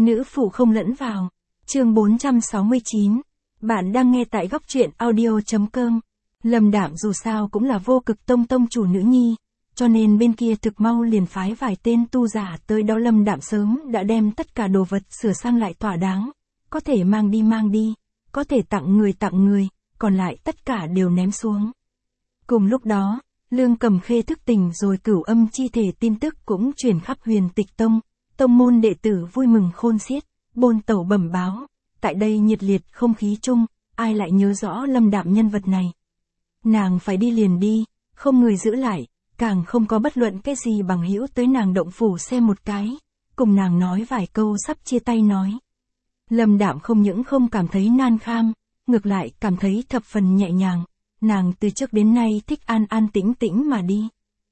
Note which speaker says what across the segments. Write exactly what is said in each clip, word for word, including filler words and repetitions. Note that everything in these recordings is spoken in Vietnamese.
Speaker 1: Nữ phụ không lẫn vào. Chương bốn trăm sáu mươi chín. Bạn đang nghe tại góc truyện audio.com. Lâm Đạm dù sao cũng là Vô Cực Tông tông chủ nữ nhi, cho nên bên kia thực mau liền phái vài tên tu giả tới đó. Lâm Đạm sớm đã đem tất cả đồ vật sửa sang lại thỏa đáng, có thể mang đi mang đi, có thể tặng người tặng người, còn lại tất cả đều ném xuống. Cùng lúc đó, Lương Cầm Khê thức tỉnh rồi, cửu âm chi thể tin tức cũng truyền khắp Huyền Tịch Tông, tông môn đệ tử vui mừng khôn xiết, bôn tẩu bẩm báo, tại đây nhiệt liệt không khí chung, ai lại nhớ rõ Lâm Đạm nhân vật này. Nàng phải đi liền đi, không người giữ lại, càng không có bất luận cái gì bằng hữu tới nàng động phủ xem một cái, cùng nàng nói vài câu sắp chia tay nói. Lâm Đạm không những không cảm thấy nan kham, ngược lại cảm thấy thập phần nhẹ nhàng, nàng từ trước đến nay thích an an tĩnh tĩnh mà đi.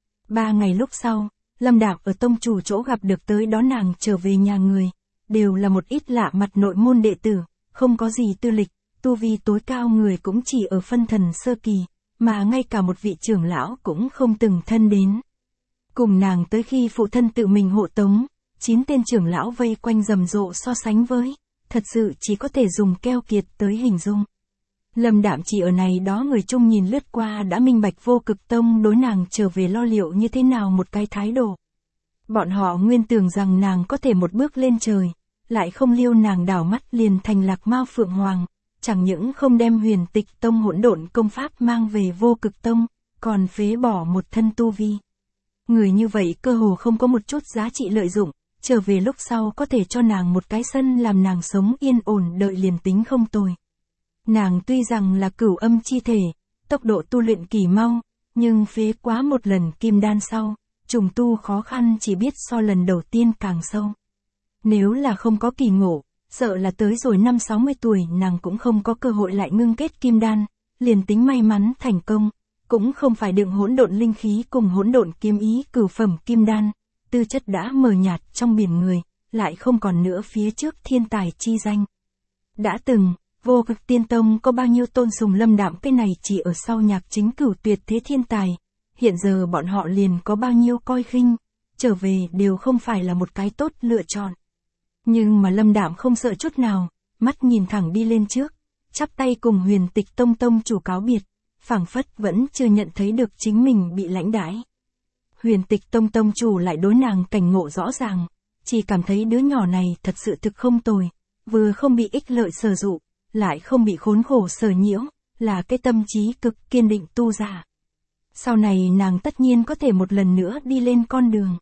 Speaker 1: Ba ngày lúc sau, Lâm Đạm ở tông chủ chỗ gặp được tới đó nàng trở về nhà người, đều là một ít lạ mặt nội môn đệ tử, không có gì tư lịch, tu vi tối cao người cũng chỉ ở phân thần sơ kỳ, mà ngay cả một vị trưởng lão cũng không từng thân đến. Cùng nàng tới khi phụ thân tự mình hộ tống, chín tên trưởng lão vây quanh rầm rộ so sánh với, thật sự chỉ có thể dùng keo kiệt tới hình dung. Lâm Đạm chỉ ở này đó người chung nhìn lướt qua đã minh bạch Vô Cực Tông đối nàng trở về lo liệu như thế nào một cái thái độ. Bọn họ nguyên tưởng rằng nàng có thể một bước lên trời, lại không liêu nàng đảo mắt liền thành Lạc Mao Phượng Hoàng, chẳng những không đem Huyền Tịch Tông hỗn độn công pháp mang về Vô Cực Tông, còn phế bỏ một thân tu vi. Người như vậy cơ hồ không có một chút giá trị lợi dụng, trở về lúc sau có thể cho nàng một cái sân làm nàng sống yên ổn đợi liền tính không tồi. Nàng tuy rằng là cửu âm chi thể, tốc độ tu luyện kỳ mau, nhưng phế quá một lần kim đan sau, trùng tu khó khăn chỉ biết so lần đầu tiên càng sâu. Nếu là không có kỳ ngộ, sợ là tới rồi năm sáu mươi tuổi nàng cũng không có cơ hội lại ngưng kết kim đan, liền tính may mắn thành công, cũng không phải đựng hỗn độn linh khí cùng hỗn độn kiếm ý cửu phẩm kim đan, tư chất đã mờ nhạt trong biển người, lại không còn nữa phía trước thiên tài chi danh. Đã từng, Vô Cực Tiên Tông có bao nhiêu tôn sùng Lâm Đạm cái này chỉ ở sau nhạc chính cửu tuyệt thế thiên tài, hiện giờ bọn họ liền có bao nhiêu coi khinh, trở về đều không phải là một cái tốt lựa chọn. Nhưng mà Lâm Đạm không sợ chút nào, mắt nhìn thẳng đi lên trước, chắp tay cùng Huyền Tịch Tông tông chủ cáo biệt, phảng phất vẫn chưa nhận thấy được chính mình bị lãnh đãi. Huyền Tịch Tông tông chủ lại đối nàng cảnh ngộ rõ ràng, chỉ cảm thấy đứa nhỏ này thật sự thực không tồi, vừa không bị ích lợi sở dụ, lại không bị khốn khổ sở nhiễu, là cái tâm trí cực kiên định tu giả. Sau này nàng tất nhiên có thể một lần nữa đi lên con đường.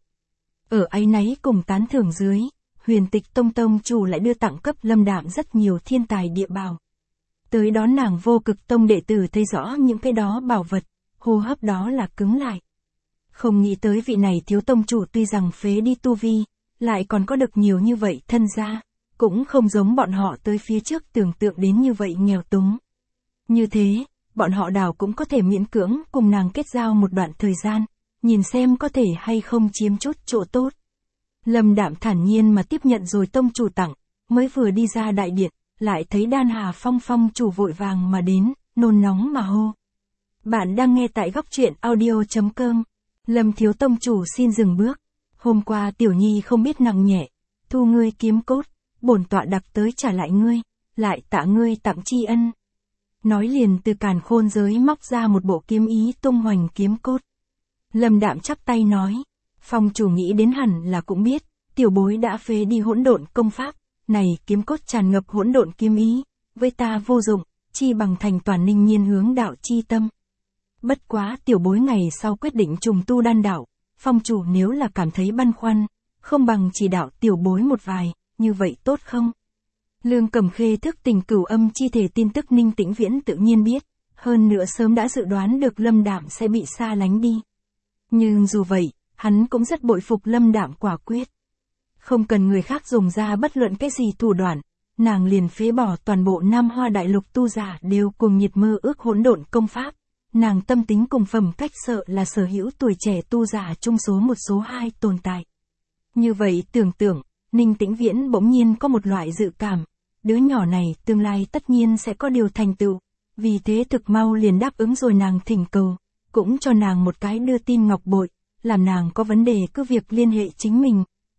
Speaker 1: Ở áy náy cùng tán thưởng dưới, Huyền Tịch Tông tông chủ lại đưa tặng cấp Lâm Đạm rất nhiều thiên tài địa bảo. Tới đó nàng Vô Cực Tông đệ tử thấy rõ những cái đó bảo vật, hô hấp đó là cứng lại. Không nghĩ tới vị này thiếu tông chủ tuy rằng phế đi tu vi, lại còn có được nhiều như vậy thân gia, cũng không giống bọn họ tới phía trước tưởng tượng đến như vậy nghèo túng. Như thế, bọn họ đảo cũng có thể miễn cưỡng cùng nàng kết giao một đoạn thời gian, nhìn xem có thể hay không chiếm chút chỗ tốt. Lâm Đạm thản nhiên mà tiếp nhận rồi tông chủ tặng, mới vừa đi ra đại điện, lại thấy Đan Hà Phong phong chủ vội vàng mà đến, nôn nóng mà hô. Bạn đang nghe tại góc truyện audio.com. Lâm thiếu tông chủ xin dừng bước. Hôm qua tiểu nhi không biết nặng nhẹ, thu ngươi kiếm cốt, bổn tọa đặc tới trả lại ngươi, lại tạ ngươi tặng tri ân. Nói liền từ càn khôn giới móc ra một bộ kiếm ý tung hoành kiếm cốt. Lâm Đạm chắp tay nói, phong chủ nghĩ đến hẳn là cũng biết, tiểu bối đã phế đi hỗn độn công pháp, này kiếm cốt tràn ngập hỗn độn kiếm ý, với ta vô dụng, chi bằng thành toàn ninh nhiên hướng đạo chi tâm. Bất quá tiểu bối ngày sau quyết định trùng tu đan đạo, phong chủ nếu là cảm thấy băn khoăn, không bằng chỉ đạo tiểu bối một vài, như vậy tốt không? Lương Cầm Khê thức tỉnh cửu âm chi thể tin tức Ninh Tĩnh Viễn tự nhiên biết, hơn nữa sớm đã dự đoán được Lâm Đạm sẽ bị xa lánh đi. Nhưng dù vậy, hắn cũng rất bội phục Lâm Đạm quả quyết. Không cần người khác dùng ra bất luận cái gì thủ đoạn, nàng liền phế bỏ toàn bộ Nam Hoa Đại Lục tu giả đều cùng nhiệt mơ ước hỗn độn công pháp. Nàng tâm tính cùng phẩm cách sợ là sở hữu tuổi trẻ tu giả chung số một số hai tồn tại. Như vậy tưởng tượng, Ninh Tĩnh Viễn bỗng nhiên có một loại dự cảm, đứa nhỏ này tương lai tất nhiên sẽ có điều thành tựu, vì thế thực mau liền đáp ứng rồi nàng thỉnh cầu, cũng cho nàng một cái đưa tin ngọc bội, làm nàng có vấn đề cứ việc liên hệ chính mình,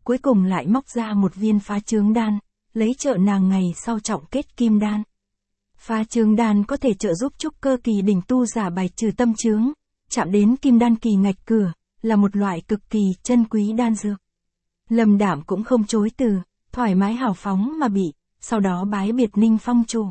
Speaker 1: cuối cùng lại móc ra một viên phá trướng đan, lấy trợ nàng ngày sau trọng kết kim đan. Phá trướng đan có thể trợ giúp trúc cơ kỳ đỉnh tu giả bài trừ tâm chướng, chạm đến kim đan kỳ ngạch cửa, là một loại cực kỳ chân quý đan dược. Lâm Đạm cũng không chối từ, thoải mái hào phóng mà bị, sau đó bái biệt Ninh Phong chủ.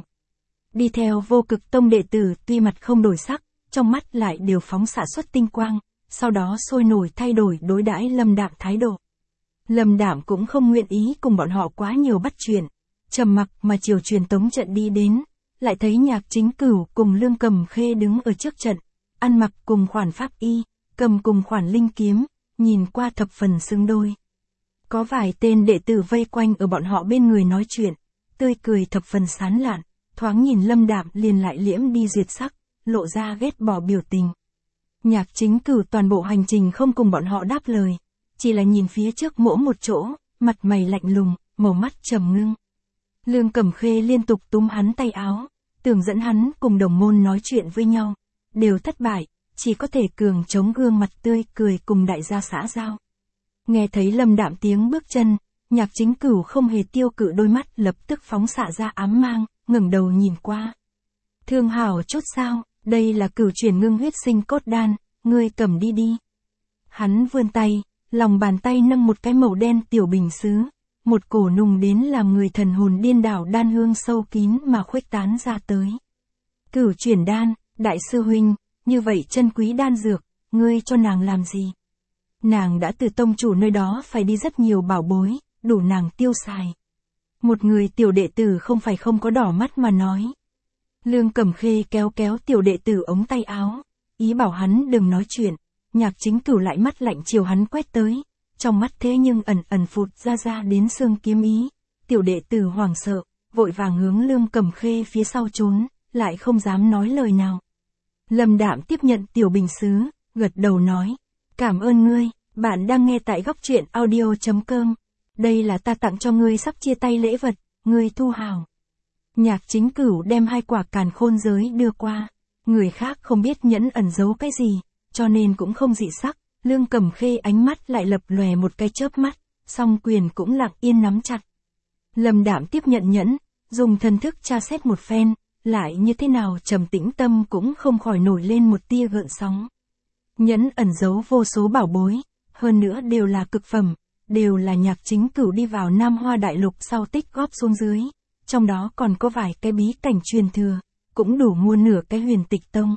Speaker 1: Đi theo Vô Cực Tông đệ tử tuy mặt không đổi sắc, trong mắt lại đều phóng xạ xuất tinh quang, sau đó sôi nổi thay đổi đối đãi Lâm Đạm thái độ. Lâm Đạm cũng không nguyện ý cùng bọn họ quá nhiều bắt chuyện, trầm mặc mà chiều truyền tống trận đi đến, lại thấy Nhạc Chính Cửu cùng Lương Cầm Khê đứng ở trước trận, ăn mặc cùng khoản pháp y, cầm cùng khoản linh kiếm, nhìn qua thập phần xứng đôi. Có vài tên đệ tử vây quanh ở bọn họ bên người nói chuyện, tươi cười thập phần sán lạn, thoáng nhìn Lâm Đạm liền lại liễm đi diệt sắc, lộ ra ghét bỏ biểu tình. Nhạc Chính Cửu toàn bộ hành trình không cùng bọn họ đáp lời, chỉ là nhìn phía trước mỗi một chỗ, mặt mày lạnh lùng, màu mắt trầm ngưng. Lương Cẩm Khê liên tục túm hắn tay áo, tưởng dẫn hắn cùng đồng môn nói chuyện với nhau, đều thất bại, chỉ có thể cường chống gương mặt tươi cười cùng đại gia xã giao. Nghe thấy Lâm Đạm tiếng bước chân, Nhạc Chính Cửu không hề tiêu cự đôi mắt lập tức phóng xạ ra ám mang, ngẩng đầu nhìn qua. Thương hảo chốt sao, đây là cửu chuyển ngưng huyết sinh cốt đan, ngươi cầm đi đi. Hắn vươn tay, lòng bàn tay nâng một cái màu đen tiểu bình sứ, một cổ nùng đến làm người thần hồn điên đảo đan hương sâu kín mà khuếch tán ra tới. Cửu chuyển đan, đại sư huynh, như vậy chân quý đan dược, ngươi cho nàng làm gì? Nàng đã từ tông chủ nơi đó phải đi rất nhiều bảo bối, đủ nàng tiêu xài. Một người tiểu đệ tử không phải không có đỏ mắt mà nói. Lương Cẩm Khê kéo kéo tiểu đệ tử ống tay áo, ý bảo hắn đừng nói chuyện. Nhạc Chính Cửu lại mắt lạnh chiều hắn quét tới, trong mắt thế nhưng ẩn ẩn phụt ra ra đến xương kiếm ý. Tiểu đệ tử hoảng sợ, vội vàng hướng Lương Cẩm Khê phía sau trốn, lại không dám nói lời nào. Lâm Đạm tiếp nhận tiểu bình sứ, gật đầu nói, cảm ơn ngươi, bạn đang nghe tại góc truyện audio chấm com. Đây là ta tặng cho ngươi sắp chia tay lễ vật, ngươi thu hào. Nhạc Chính Cửu đem hai quả càn khôn giới đưa qua, người khác không biết nhẫn ẩn giấu cái gì, cho nên cũng không dị sắc. Lương Cẩm Khê ánh mắt lại lập lòe một cái chớp mắt, song quyền cũng lặng yên nắm chặt. Lâm Đạm tiếp nhận nhẫn, dùng thần thức tra xét một phen, lại như thế nào trầm tĩnh tâm cũng không khỏi nổi lên một tia gợn sóng. Nhẫn ẩn giấu vô số bảo bối, hơn nữa đều là cực phẩm, đều là Nhạc Chính Cửu đi vào Nam Hoa Đại Lục sau tích góp xuống dưới, trong đó còn có vài cái bí cảnh truyền thừa, cũng đủ mua nửa cái Huyền Tịch Tông.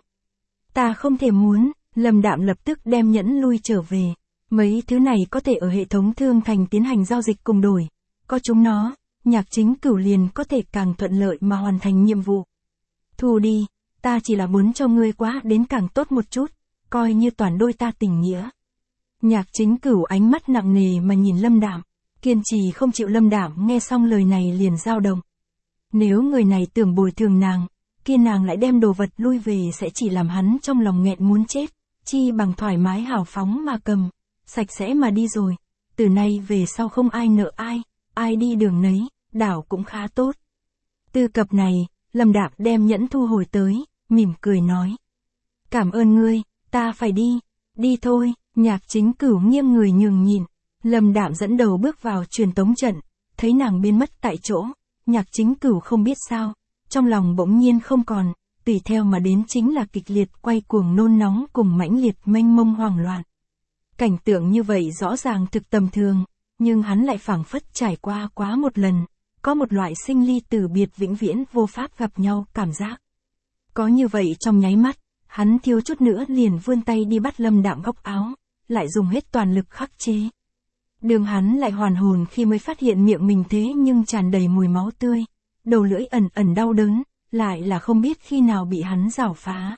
Speaker 1: Ta không thể muốn, Lâm Đạm lập tức đem nhẫn lui trở về, mấy thứ này có thể ở hệ thống thương thành tiến hành giao dịch cùng đổi, có chúng nó, Nhạc Chính Cửu liền có thể càng thuận lợi mà hoàn thành nhiệm vụ. Thu đi, ta chỉ là muốn cho ngươi quá đến càng tốt một chút, coi như toàn đôi ta tình nghĩa. Nhạc Chính Cửu ánh mắt nặng nề mà nhìn Lâm Đạm, kiên trì không chịu. Lâm Đạm nghe xong lời này liền dao động. Nếu người này tưởng bồi thường nàng, kia nàng lại đem đồ vật lui về sẽ chỉ làm hắn trong lòng nghẹn muốn chết, chi bằng thoải mái hào phóng mà cầm, sạch sẽ mà đi rồi. Từ nay về sau không ai nợ ai, ai đi đường nấy, đảo cũng khá tốt. Tư cập này, Lâm Đạm đem nhẫn thu hồi tới, mỉm cười nói. Cảm ơn ngươi, ta phải đi, đi thôi. Nhạc Chính Cửu nghiêng người nhường nhìn, Lâm Đạm dẫn đầu bước vào truyền tống trận, thấy nàng biến mất tại chỗ, Nhạc Chính Cửu không biết sao, trong lòng bỗng nhiên không còn, tùy theo mà đến chính là kịch liệt quay cuồng nôn nóng cùng mãnh liệt mênh mông hoảng loạn. Cảnh tượng như vậy rõ ràng thực tầm thường, nhưng hắn lại phảng phất trải qua quá một lần, có một loại sinh ly tử biệt vĩnh viễn vô pháp gặp nhau cảm giác. Có như vậy trong nháy mắt, hắn thiếu chút nữa liền vươn tay đi bắt Lâm Đạm góc áo, lại dùng hết toàn lực khắc chế. Đường hắn lại hoàn hồn khi mới phát hiện miệng mình thế nhưng tràn đầy mùi máu tươi, đầu lưỡi ẩn ẩn đau đớn, lại là không biết khi nào bị hắn rảo phá.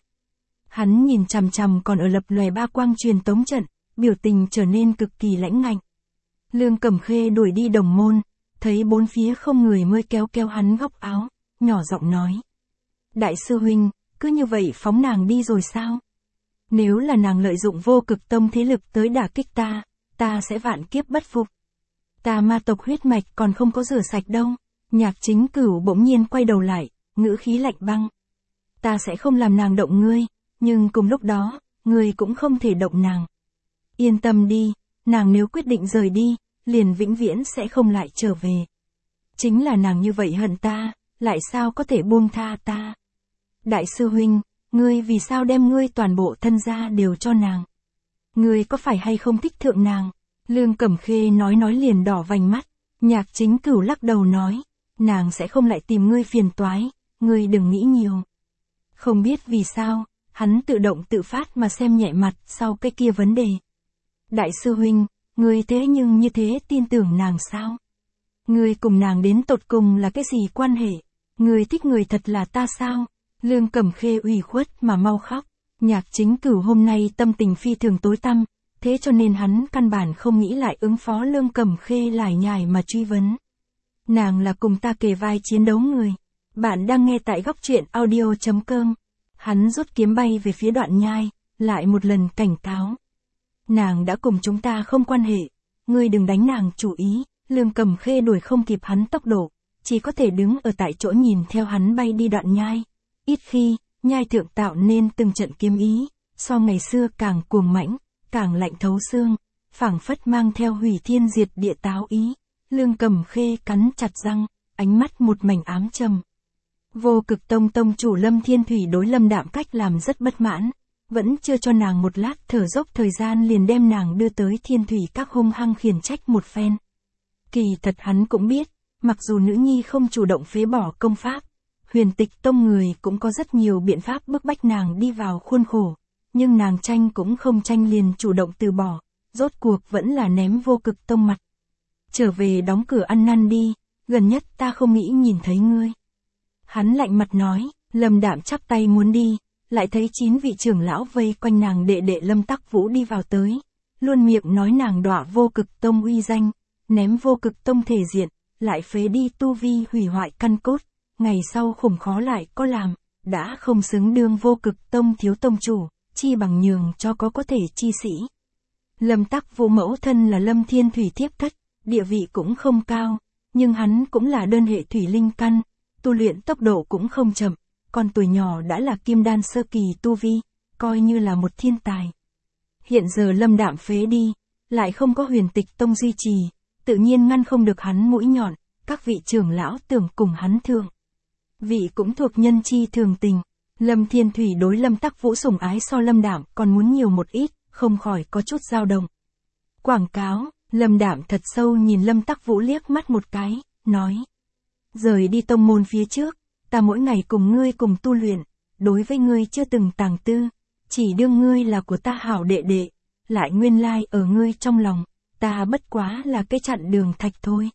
Speaker 1: Hắn nhìn chằm chằm còn ở lập lòe ba quang truyền tống trận, biểu tình trở nên cực kỳ lãnh ngạnh. Lương Cẩm Khê đuổi đi đồng môn, thấy bốn phía không người mới kéo kéo hắn góc áo, nhỏ giọng nói. Đại sư huynh, cứ như vậy phóng nàng đi rồi sao? Nếu là nàng lợi dụng Vô Cực Tông thế lực tới đả kích ta, ta sẽ vạn kiếp bất phục. Ta ma tộc huyết mạch còn không có rửa sạch đâu. Nhạc Chính Cửu bỗng nhiên quay đầu lại, ngữ khí lạnh băng. Ta sẽ không làm nàng động ngươi, nhưng cùng lúc đó, ngươi cũng không thể động nàng. Yên tâm đi, nàng nếu quyết định rời đi, liền vĩnh viễn sẽ không lại trở về. Chính là nàng như vậy hận ta, lại sao có thể buông tha ta? Đại sư huynh, ngươi vì sao đem ngươi toàn bộ thân gia đều cho nàng? Ngươi có phải hay không thích thượng nàng? Lương Cẩm Khê nói nói liền đỏ vành mắt, Nhạc Chính Cửu lắc đầu nói, nàng sẽ không lại tìm ngươi phiền toái, ngươi đừng nghĩ nhiều. Không biết vì sao, hắn tự động tự phát mà xem nhẹ mặt sau cái kia vấn đề. Đại sư huynh, ngươi thế nhưng như thế tin tưởng nàng sao? Ngươi cùng nàng đến tột cùng là cái gì quan hệ? Ngươi thích người thật là ta sao? Lương Cẩm Khê ủy khuất mà mau khóc. Nhạc Chính Cửu hôm nay tâm tình phi thường tối tăm, thế cho nên hắn căn bản không nghĩ lại ứng phó Lương Cẩm Khê lải nhải mà truy vấn. Nàng là cùng ta kề vai chiến đấu người. Bạn đang nghe tại góc truyện audio chấm com. Hắn rút kiếm bay về phía Đoạn Nhai, lại một lần cảnh cáo. Nàng đã cùng chúng ta không quan hệ, ngươi đừng đánh nàng chủ ý. Lương Cẩm Khê đuổi không kịp hắn tốc độ, chỉ có thể đứng ở tại chỗ nhìn theo hắn bay đi Đoạn Nhai. Ít khi, nhai thượng tạo nên từng trận kiếm ý, so ngày xưa càng cuồng mãnh, càng lạnh thấu xương, phảng phất mang theo hủy thiên diệt địa táo ý. Lương Cẩm Khê cắn chặt răng, ánh mắt một mảnh ám trầm. Vô Cực Tông tông chủ Lâm Thiên Thủy đối Lâm Đạm cách làm rất bất mãn, vẫn chưa cho nàng một lát thở dốc thời gian liền đem nàng đưa tới Thiên Thủy các hung hăng khiển trách một phen. Kỳ thật hắn cũng biết, mặc dù nữ nhi không chủ động phế bỏ công pháp, Huyền Tịch Tông người cũng có rất nhiều biện pháp bức bách nàng đi vào khuôn khổ, nhưng nàng tranh cũng không tranh liền chủ động từ bỏ, rốt cuộc vẫn là ném Vô Cực Tông mặt. Trở về đóng cửa ăn năn đi, gần nhất ta không nghĩ nhìn thấy ngươi. Hắn lạnh mặt nói, Lâm Đạm chắp tay muốn đi, lại thấy chín vị trưởng lão vây quanh nàng đệ đệ Lâm Tắc Vũ đi vào tới, luôn miệng nói nàng đọa Vô Cực Tông uy danh, ném Vô Cực Tông thể diện, lại phế đi tu vi hủy hoại căn cốt, ngày sau khủng khó lại có làm, đã không xứng đương Vô Cực Tông thiếu tông chủ, chi bằng nhường cho có có thể chi sĩ. Lâm Tắc Vũ mẫu thân là Lâm Thiên Thủy thiếp thất, địa vị cũng không cao, nhưng hắn cũng là đơn hệ thủy linh căn, tu luyện tốc độ cũng không chậm, còn tuổi nhỏ đã là kim đan sơ kỳ tu vi, coi như là một thiên tài. Hiện giờ Lâm Đạm phế đi, lại không có Huyền Tịch Tông duy trì, tự nhiên ngăn không được hắn mũi nhọn, các vị trưởng lão tưởng cùng hắn thượng. Vị cũng thuộc nhân chi thường tình, Lâm Thiên Thủy đối Lâm Tắc Vũ sủng ái so Lâm Đạm còn muốn nhiều một ít, không khỏi có chút dao động. Quảng cáo, Lâm Đạm thật sâu nhìn Lâm Tắc Vũ liếc mắt một cái, nói. Rời đi tông môn phía trước, ta mỗi ngày cùng ngươi cùng tu luyện, đối với ngươi chưa từng tàng tư, chỉ đương ngươi là của ta hảo đệ đệ, lại nguyên lai ở ngươi trong lòng, ta bất quá là cái chặn đường thạch thôi.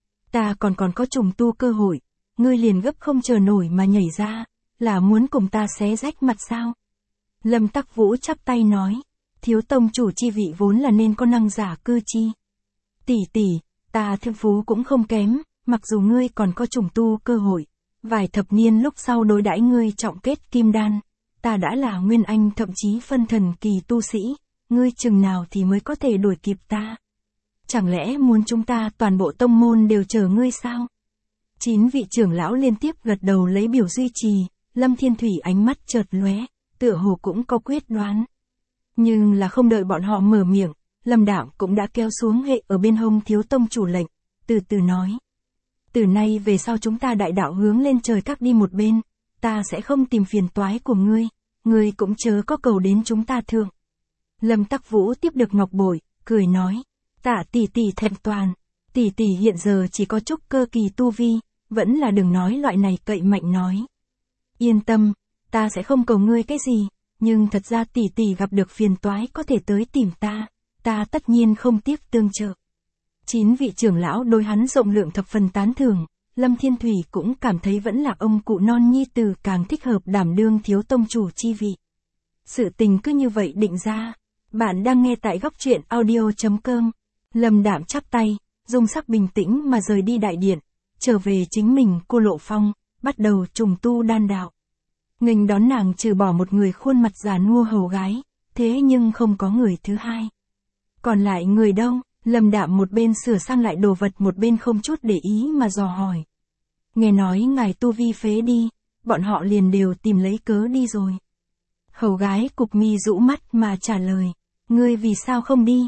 Speaker 1: Ta còn còn có trùng tu cơ hội, ngươi liền gấp không chờ nổi mà nhảy ra, là muốn cùng ta xé rách mặt sao? Lâm Tắc Vũ chắp tay nói, thiếu tông chủ chi vị vốn là nên có năng giả cư chi. Tỷ tỷ, ta thiên phú cũng không kém, mặc dù ngươi còn có trùng tu cơ hội, vài thập niên lúc sau đối đãi ngươi trọng kết kim đan, ta đã là nguyên anh thậm chí phân thần kỳ tu sĩ, ngươi chừng nào thì mới có thể đuổi kịp ta? Chẳng lẽ muốn chúng ta toàn bộ tông môn đều chờ ngươi sao? Chín vị trưởng lão liên tiếp gật đầu lấy biểu duy trì, Lâm Thiên Thủy ánh mắt chợt lóe, tựa hồ cũng có quyết đoán. Nhưng là không đợi bọn họ mở miệng, Lâm Đạm cũng đã kéo xuống hệ ở bên hông thiếu tông chủ lệnh, từ từ nói. Từ nay về sau chúng ta đại đạo hướng lên trời các đi một bên, ta sẽ không tìm phiền toái của ngươi, ngươi cũng chớ có cầu đến chúng ta thượng. Lâm Tắc Vũ tiếp được ngọc bội, cười nói, Tạ tỷ tỷ thẹn toàn, tỷ tỷ hiện giờ chỉ có trúc cơ kỳ tu vi, vẫn là đừng nói loại này cậy mạnh nói. Yên tâm, ta sẽ không cầu ngươi cái gì, nhưng thật ra tỷ tỷ gặp được phiền toái có thể tới tìm ta, ta tất nhiên không tiếc tương trợ. Chín vị trưởng lão đối hắn rộng lượng thập phần tán thưởng, Lâm Thiên Thủy cũng cảm thấy vẫn là ông cụ non nhi tử càng thích hợp đảm đương thiếu tông chủ chi vị. Sự tình cứ như vậy định ra. Bạn đang nghe tại góc truyện audio chấm com. Lâm Đạm chắp tay, dùng sắc bình tĩnh mà rời đi đại điện, trở về chính mình cô Lộ Phong, bắt đầu trùng tu đan đạo. Nghênh đón nàng trừ bỏ một người khuôn mặt già nua hầu gái, thế nhưng không có người thứ hai. Còn lại người đâu? Lâm Đạm một bên sửa sang lại đồ vật một bên không chút để ý mà dò hỏi. Nghe nói ngài tu vi phế đi, bọn họ liền đều tìm lấy cớ đi rồi. Hầu gái cục mi rũ mắt mà trả lời, ngươi vì sao không đi?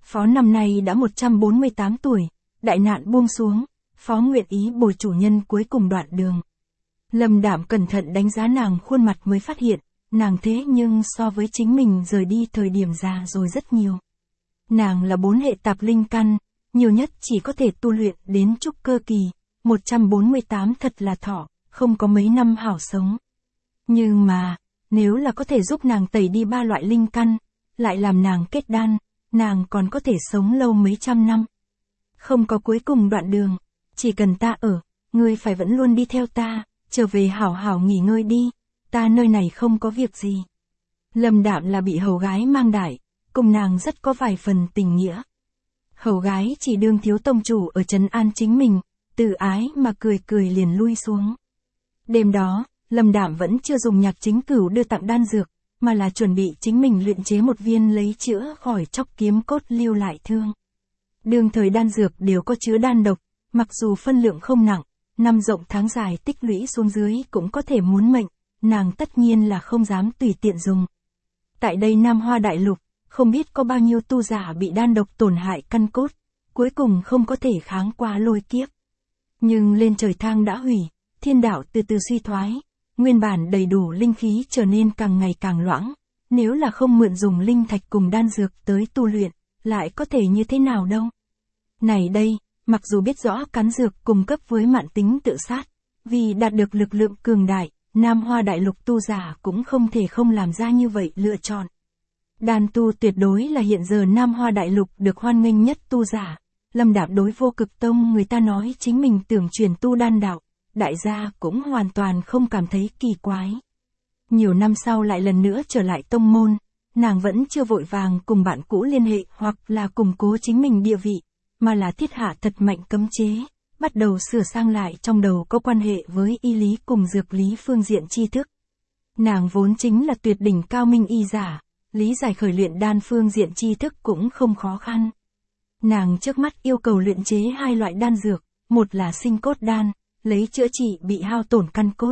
Speaker 1: Phó năm nay đã một trăm bốn mươi tám tuổi, đại nạn buông xuống, Phó nguyện ý bồi chủ nhân cuối cùng đoạn đường. Lâm Đạm cẩn thận đánh giá nàng khuôn mặt mới phát hiện, nàng thế nhưng so với chính mình rời đi thời điểm già rồi rất nhiều. Nàng là bốn hệ tạp linh căn, nhiều nhất chỉ có thể tu luyện đến trúc cơ kỳ, một trăm bốn mươi tám thật là thọ, không có mấy năm hảo sống. Nhưng mà, nếu là có thể giúp nàng tẩy đi ba loại linh căn, lại làm nàng kết đan, nàng còn có thể sống lâu mấy trăm năm. Không có cuối cùng đoạn đường, chỉ cần ta ở, ngươi phải vẫn luôn đi theo ta, trở về hảo hảo nghỉ ngơi đi, ta nơi này không có việc gì. Lâm Đạm là bị hầu gái mang đại, cùng nàng rất có vài phần tình nghĩa. Hầu gái chỉ đương thiếu tông chủ ở trấn an chính mình, từ ái mà cười cười liền lui xuống. Đêm đó, Lâm Đạm vẫn chưa dùng Nhạc Chính Cửu đưa tặng đan dược, mà là chuẩn bị chính mình luyện chế một viên lấy chữa khỏi chóc kiếm cốt lưu lại thương. Đương thời đan dược đều có chứa đan độc, mặc dù phân lượng không nặng, năm rộng tháng dài tích lũy xuống dưới cũng có thể muốn mệnh, nàng tất nhiên là không dám tùy tiện dùng. Tại đây Nam Hoa Đại Lục, không biết có bao nhiêu tu giả bị đan độc tổn hại căn cốt, cuối cùng không có thể kháng qua lôi kiếp. Nhưng lên trời thang đã hủy, thiên đạo từ từ suy thoái, nguyên bản đầy đủ linh khí trở nên càng ngày càng loãng, nếu là không mượn dùng linh thạch cùng đan dược tới tu luyện, lại có thể như thế nào đâu. Này đây, mặc dù biết rõ cắn dược cung cấp với mạn tính tự sát, vì đạt được lực lượng cường đại, Nam Hoa Đại Lục tu giả cũng không thể không làm ra như vậy lựa chọn. Đan tu tuyệt đối là hiện giờ Nam Hoa Đại Lục được hoan nghênh nhất tu giả. Lâm Đạm đối Vô Cực Tông người ta nói chính mình tưởng truyền tu đan đạo, đại gia cũng hoàn toàn không cảm thấy kỳ quái. Nhiều năm sau lại lần nữa trở lại tông môn, nàng vẫn chưa vội vàng cùng bạn cũ liên hệ hoặc là củng cố chính mình địa vị, mà là thiết hạ thật mạnh cấm chế, bắt đầu sửa sang lại trong đầu có quan hệ với y lý cùng dược lý phương diện tri thức. Nàng vốn chính là tuyệt đỉnh cao minh y giả, lý giải khởi luyện đan phương diện tri thức cũng không khó khăn. Nàng trước mắt yêu cầu luyện chế hai loại đan dược, một là sinh cốt đan, lấy chữa trị bị hao tổn căn cốt.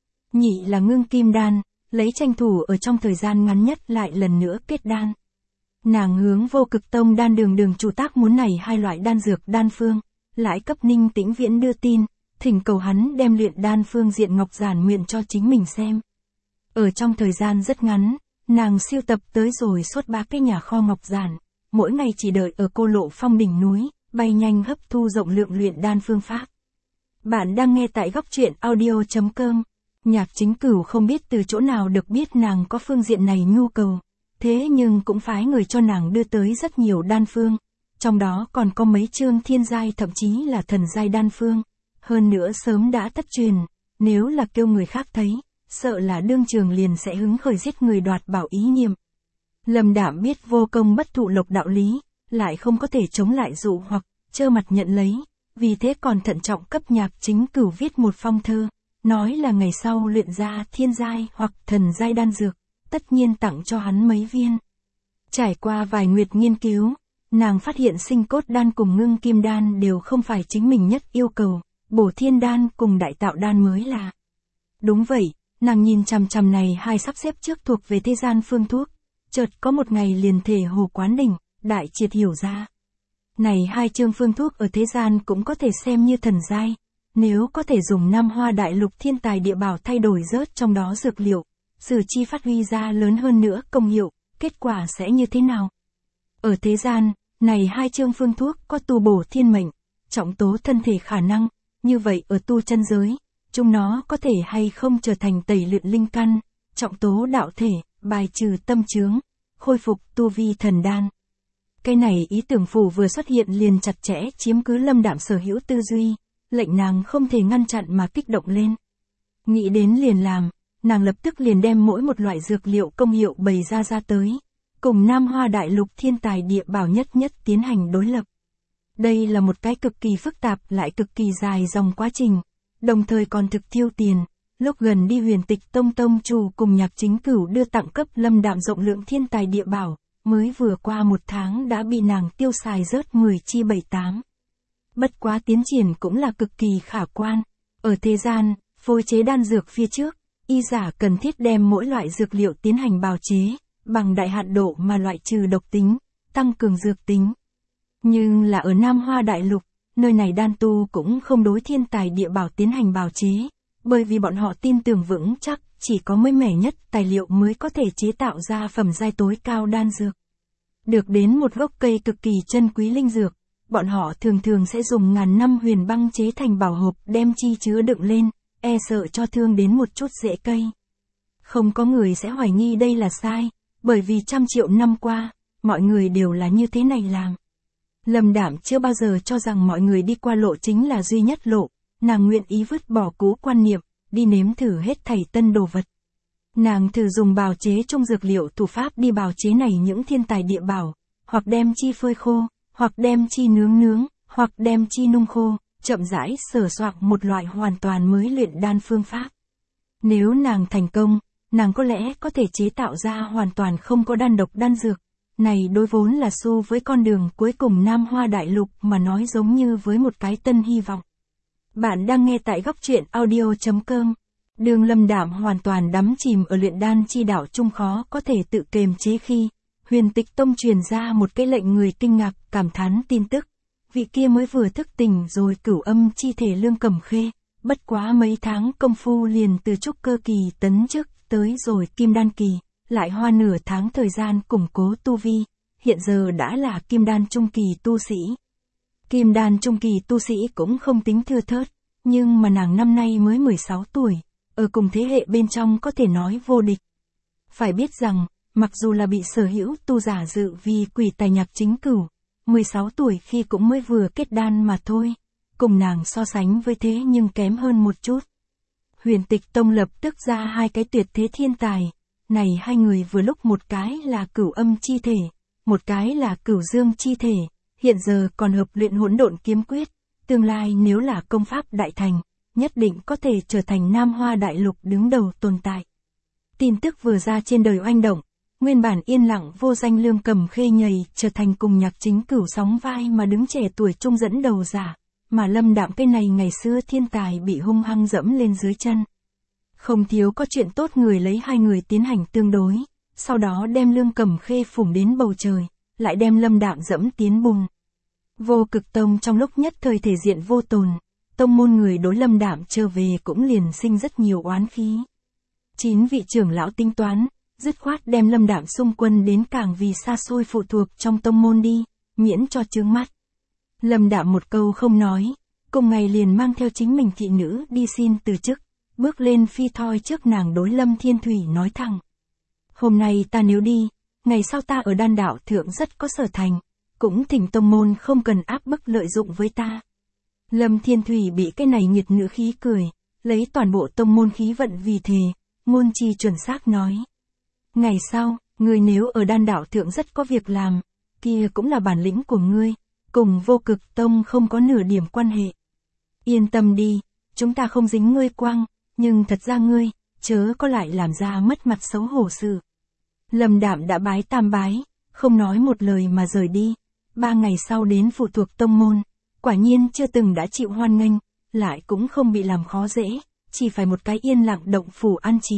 Speaker 1: Nhị là ngưng kim đan, lấy tranh thủ ở trong thời gian ngắn nhất lại lần nữa kết đan. Nàng hướng Vô Cực Tông đan đường đường chủ tác muốn này hai loại đan dược đan phương, lại cấp Ninh Tĩnh Viễn đưa tin, thỉnh cầu hắn đem luyện đan phương diện ngọc giản nguyện cho chính mình xem. Ở trong thời gian rất ngắn, nàng siêu tập tới rồi suốt ba cái nhà kho ngọc giản, mỗi ngày chỉ đợi ở Cô Lộ Phong đỉnh núi, bay nhanh hấp thu rộng lượng luyện đan phương pháp. Bạn đang nghe tại góc truyện audio chấm com. Nhạc Chính Cửu không biết từ chỗ nào được biết nàng có phương diện này nhu cầu, thế nhưng cũng phái người cho nàng đưa tới rất nhiều đan phương, trong đó còn có mấy chương thiên giai thậm chí là thần giai đan phương, hơn nữa sớm đã thất truyền, nếu là kêu người khác thấy, sợ là đương trường liền sẽ hứng khởi giết người đoạt bảo ý niệm. Lâm Đạm biết vô công bất thụ lộc đạo lý, lại không có thể chống lại dụ hoặc trơ mặt nhận lấy, vì thế còn thận trọng cấp Nhạc Chính Cửu viết một phong thơ, nói là ngày sau luyện ra thiên giai hoặc thần giai đan dược, tất nhiên tặng cho hắn mấy viên. Trải qua vài nguyệt nghiên cứu, nàng phát hiện sinh cốt đan cùng ngưng kim đan đều không phải chính mình nhất yêu cầu, bổ thiên đan cùng đại tạo đan mới là. Đúng vậy, nàng nhìn chằm chằm này hai sắp xếp trước thuộc về thế gian phương thuốc, chợt có một ngày liền thể hồ quán đỉnh, đại triệt hiểu ra. Này hai chương phương thuốc ở thế gian cũng có thể xem như thần giai, nếu có thể dùng Nam Hoa Đại Lục thiên tài địa bảo thay đổi rớt trong đó dược liệu, sử chi phát huy ra lớn hơn nữa công hiệu, kết quả sẽ như thế nào? Ở thế gian, này hai chương phương thuốc có tu bổ thiên mệnh, trọng tố thân thể khả năng, như vậy ở tu chân giới, chúng nó có thể hay không trở thành tẩy luyện linh căn, trọng tố đạo thể, bài trừ tâm chướng, khôi phục tu vi thần đan. Cái này ý tưởng phủ vừa xuất hiện liền chặt chẽ chiếm cứ Lâm Đạm sở hữu tư duy, lệnh nàng không thể ngăn chặn mà kích động lên. Nghĩ đến liền làm, nàng lập tức liền đem mỗi một loại dược liệu công hiệu bày ra ra tới, cùng Nam Hoa Đại Lục thiên tài địa bảo nhất nhất tiến hành đối lập. Đây là một cái cực kỳ phức tạp lại cực kỳ dài dòng quá trình, đồng thời còn thực tiêu tiền. Lúc gần đi Huyền Tịch Tông tông chủ cùng Nhạc Chính Cửu đưa tặng cấp Lâm Đạm rộng lượng thiên tài địa bảo, mới vừa qua một tháng đã bị nàng tiêu xài rớt mười chi bảy tám. Bất quá tiến triển cũng là cực kỳ khả quan. Ở thế gian, phối chế đan dược phía trước, y giả cần thiết đem mỗi loại dược liệu tiến hành bào chế, bằng đại hạn độ mà loại trừ độc tính, tăng cường dược tính, Nhưng là ở Nam Hoa Đại Lục, nơi này đan tu cũng không đối thiên tài địa bảo tiến hành bào chế, bởi vì bọn họ tin tưởng vững chắc, chỉ có mới mẻ nhất tài liệu mới có thể chế tạo ra phẩm giai tối cao đan dược. Được đến một gốc cây cực kỳ chân quý linh dược, bọn họ thường thường sẽ dùng ngàn năm huyền băng chế thành bảo hộp đem chi chứa đựng lên, e sợ cho thương đến một chút rễ cây. Không có người sẽ hoài nghi đây là sai, bởi vì trăm triệu năm qua, mọi người đều là như thế này làm. Lâm Đạm chưa bao giờ cho rằng mọi người đi qua lộ chính là duy nhất lộ, nàng nguyện ý vứt bỏ cũ quan niệm, đi nếm thử hết thảy tân đồ vật. Nàng thử dùng bào chế trung dược liệu thủ pháp đi bào chế này những thiên tài địa bảo, hoặc đem chi phơi khô, hoặc đem chi nướng nướng, hoặc đem chi nung khô, chậm rãi sửa soạn một loại hoàn toàn mới luyện đan phương pháp. Nếu nàng thành công, nàng có lẽ có thể chế tạo ra hoàn toàn không có đan độc đan dược. Này đối vốn là xu với con đường cuối cùng Nam Hoa Đại Lục mà nói giống như với một cái tân hy vọng. Bạn đang nghe tại góc truyện audio chấm com. Đường Lâm Đạm hoàn toàn đắm chìm ở luyện đan chi đạo chung khó có thể tự kiềm chế khi Huyền Tịch Tông truyền ra một cái lệnh người kinh ngạc cảm thán tin tức. Vị kia mới vừa thức tỉnh rồi cửu âm chi thể Lương Cẩm Khê, bất quá mấy tháng công phu liền từ trúc cơ kỳ tấn chức tới rồi kim đan kỳ, lại hoa nửa tháng thời gian củng cố tu vi, hiện giờ đã là kim đan trung kỳ tu sĩ. Kim đan trung kỳ tu sĩ cũng không tính thưa thớt, nhưng mà nàng năm nay mới mười sáu tuổi, ở cùng thế hệ bên trong có thể nói vô địch. Phải biết rằng, mặc dù là bị sở hữu tu giả dự vì quỷ tài Nhạc Chính Cửu, mười sáu tuổi khi cũng mới vừa kết đan mà thôi, cùng nàng so sánh với thế nhưng kém hơn một chút. Huyền Tịch Tông lập tức ra hai cái tuyệt thế thiên tài, này hai người vừa lúc một cái là cửu âm chi thể, một cái là cửu dương chi thể, hiện giờ còn hợp luyện hỗn độn kiếm quyết, tương lai nếu là công pháp đại thành, nhất định có thể trở thành Nam Hoa Đại Lục đứng đầu tồn tại. Tin tức vừa ra trên đời oanh động, nguyên bản yên lặng vô danh Lương Cẩm Khê nhảy trở thành cùng Nhạc Chính Cửu sóng vai mà đứng trẻ tuổi trung dẫn đầu giả, mà Lâm Đạm cái này ngày xưa thiên tài bị hung hăng dẫm lên dưới chân. Không thiếu có chuyện tốt người lấy hai người tiến hành tương đối, sau đó đem Lương Cẩm Khê phủng đến bầu trời, lại đem Lâm Đạm dẫm tiến bùn. Vô Cực Tông trong lúc nhất thời thể diện vô tồn, tông môn người đối Lâm Đạm trở về cũng liền sinh rất nhiều oán khí. Chín vị trưởng lão tính toán, dứt khoát đem Lâm Đạm xung quân đến càng vì xa xôi phụ thuộc trong tông môn đi, miễn cho chướng mắt. Lâm Đạm một câu không nói, cùng ngày liền mang theo chính mình thị nữ đi xin từ chức, bước lên phi thoi trước nàng đối Lâm Thiên Thủy nói thẳng. Hôm nay ta nếu đi, ngày sau ta ở đan đạo thượng rất có sở thành, cũng thỉnh tông môn không cần áp bức lợi dụng với ta. Lâm Thiên Thủy bị cái này nghiệt nữ khí cười, lấy toàn bộ tông môn khí vận vì thề, ngôn chi chuẩn xác nói. Ngày sau, ngươi nếu ở đan đạo thượng rất có việc làm, kia cũng là bản lĩnh của ngươi, cùng Vô Cực Tông không có nửa điểm quan hệ. Yên tâm đi, chúng ta không dính ngươi quang, nhưng thật ra ngươi, chớ có lại làm ra mất mặt xấu hổ sự. Lâm Đạm đã bái tam bái, không nói một lời mà rời đi. Ba ngày sau đến phụ thuộc tông môn, quả nhiên chưa từng đã chịu hoan nghênh, lại cũng không bị làm khó dễ, chỉ phải một cái yên lặng động phủ an trí.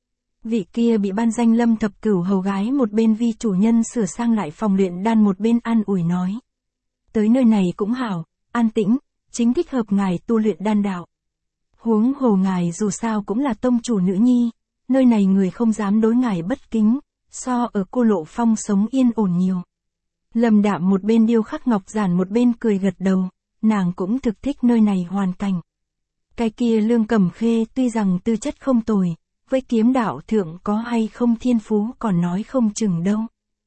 Speaker 1: Vị kia bị ban danh Lâm Thập Cửu hầu gái một bên vi chủ nhân sửa sang lại phòng luyện đan một bên an ủi nói. Tới nơi này cũng hảo, an tĩnh, chính thích hợp ngài tu luyện đan đạo. Huống hồ ngài dù sao cũng là tông chủ nữ nhi, nơi này người không dám đối ngài bất kính, so ở Cô Lộ Phong sống yên ổn nhiều. Lâm Đạm một bên điêu khắc ngọc giản một bên cười gật đầu, nàng cũng thực thích nơi này hoàn cảnh. Cái kia Lương Cẩm Khê tuy rằng tư chất không tồi, với kiếm đạo thượng có hay không thiên phú còn nói không chừng đâu.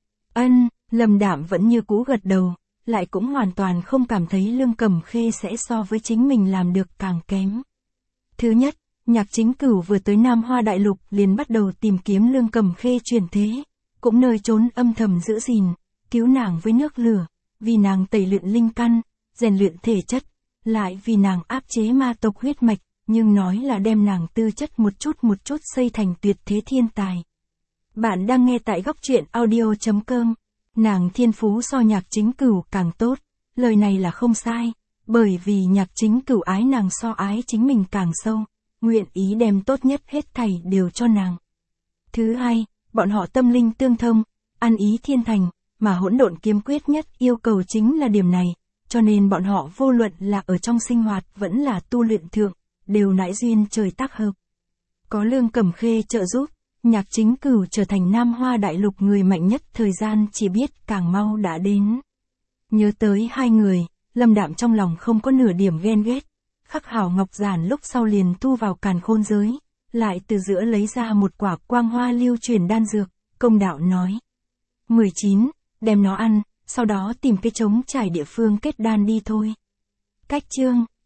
Speaker 1: Ân, Lâm Đạm vẫn như cũ gật đầu, lại cũng hoàn toàn không cảm thấy Lương Cẩm Khê sẽ so với chính mình làm được càng kém. Thứ nhất, Nhạc Chính Cửu vừa tới Nam Hoa Đại Lục liền bắt đầu tìm kiếm Lương Cẩm Khê chuyển thế, cũng nơi trốn âm thầm giữ gìn, cứu nàng với nước lửa, vì nàng tẩy luyện linh căn, rèn luyện thể chất, lại vì nàng áp chế ma tộc huyết mạch, nhưng nói là đem nàng tư chất một chút một chút xây thành tuyệt thế thiên tài. Bạn đang nghe tại góc truyện audio chấm com. Nàng thiên phú so Nhạc Chính Cửu càng tốt, lời này là không sai, bởi vì Nhạc Chính Cửu ái nàng so ái chính mình càng sâu, nguyện ý đem tốt nhất hết thảy đều cho nàng. Thứ hai, bọn họ tâm linh tương thông, ăn ý thiên thành, mà hỗn độn kiếm quyết nhất yêu cầu chính là điểm này, cho nên bọn họ vô luận là ở trong sinh hoạt vẫn là tu luyện thượng, đều nãi duyên trời tác hợp. Có Lương Cẩm Khê trợ giúp, Nhạc Chính Cửu trở thành Nam Hoa Đại Lục người mạnh nhất, thời gian chỉ biết càng mau đã đến. Nhớ tới hai người, Lâm Đạm trong lòng không có nửa điểm ghen ghét. Khắc Hảo Ngọc Giản lúc sau liền tu vào Càn Khôn giới, lại từ giữa lấy ra một quả quang hoa lưu truyền đan dược, công đạo nói. mười chín, đem nó ăn, sau đó tìm cái trống trải địa phương kết đan đi thôi. Cách chương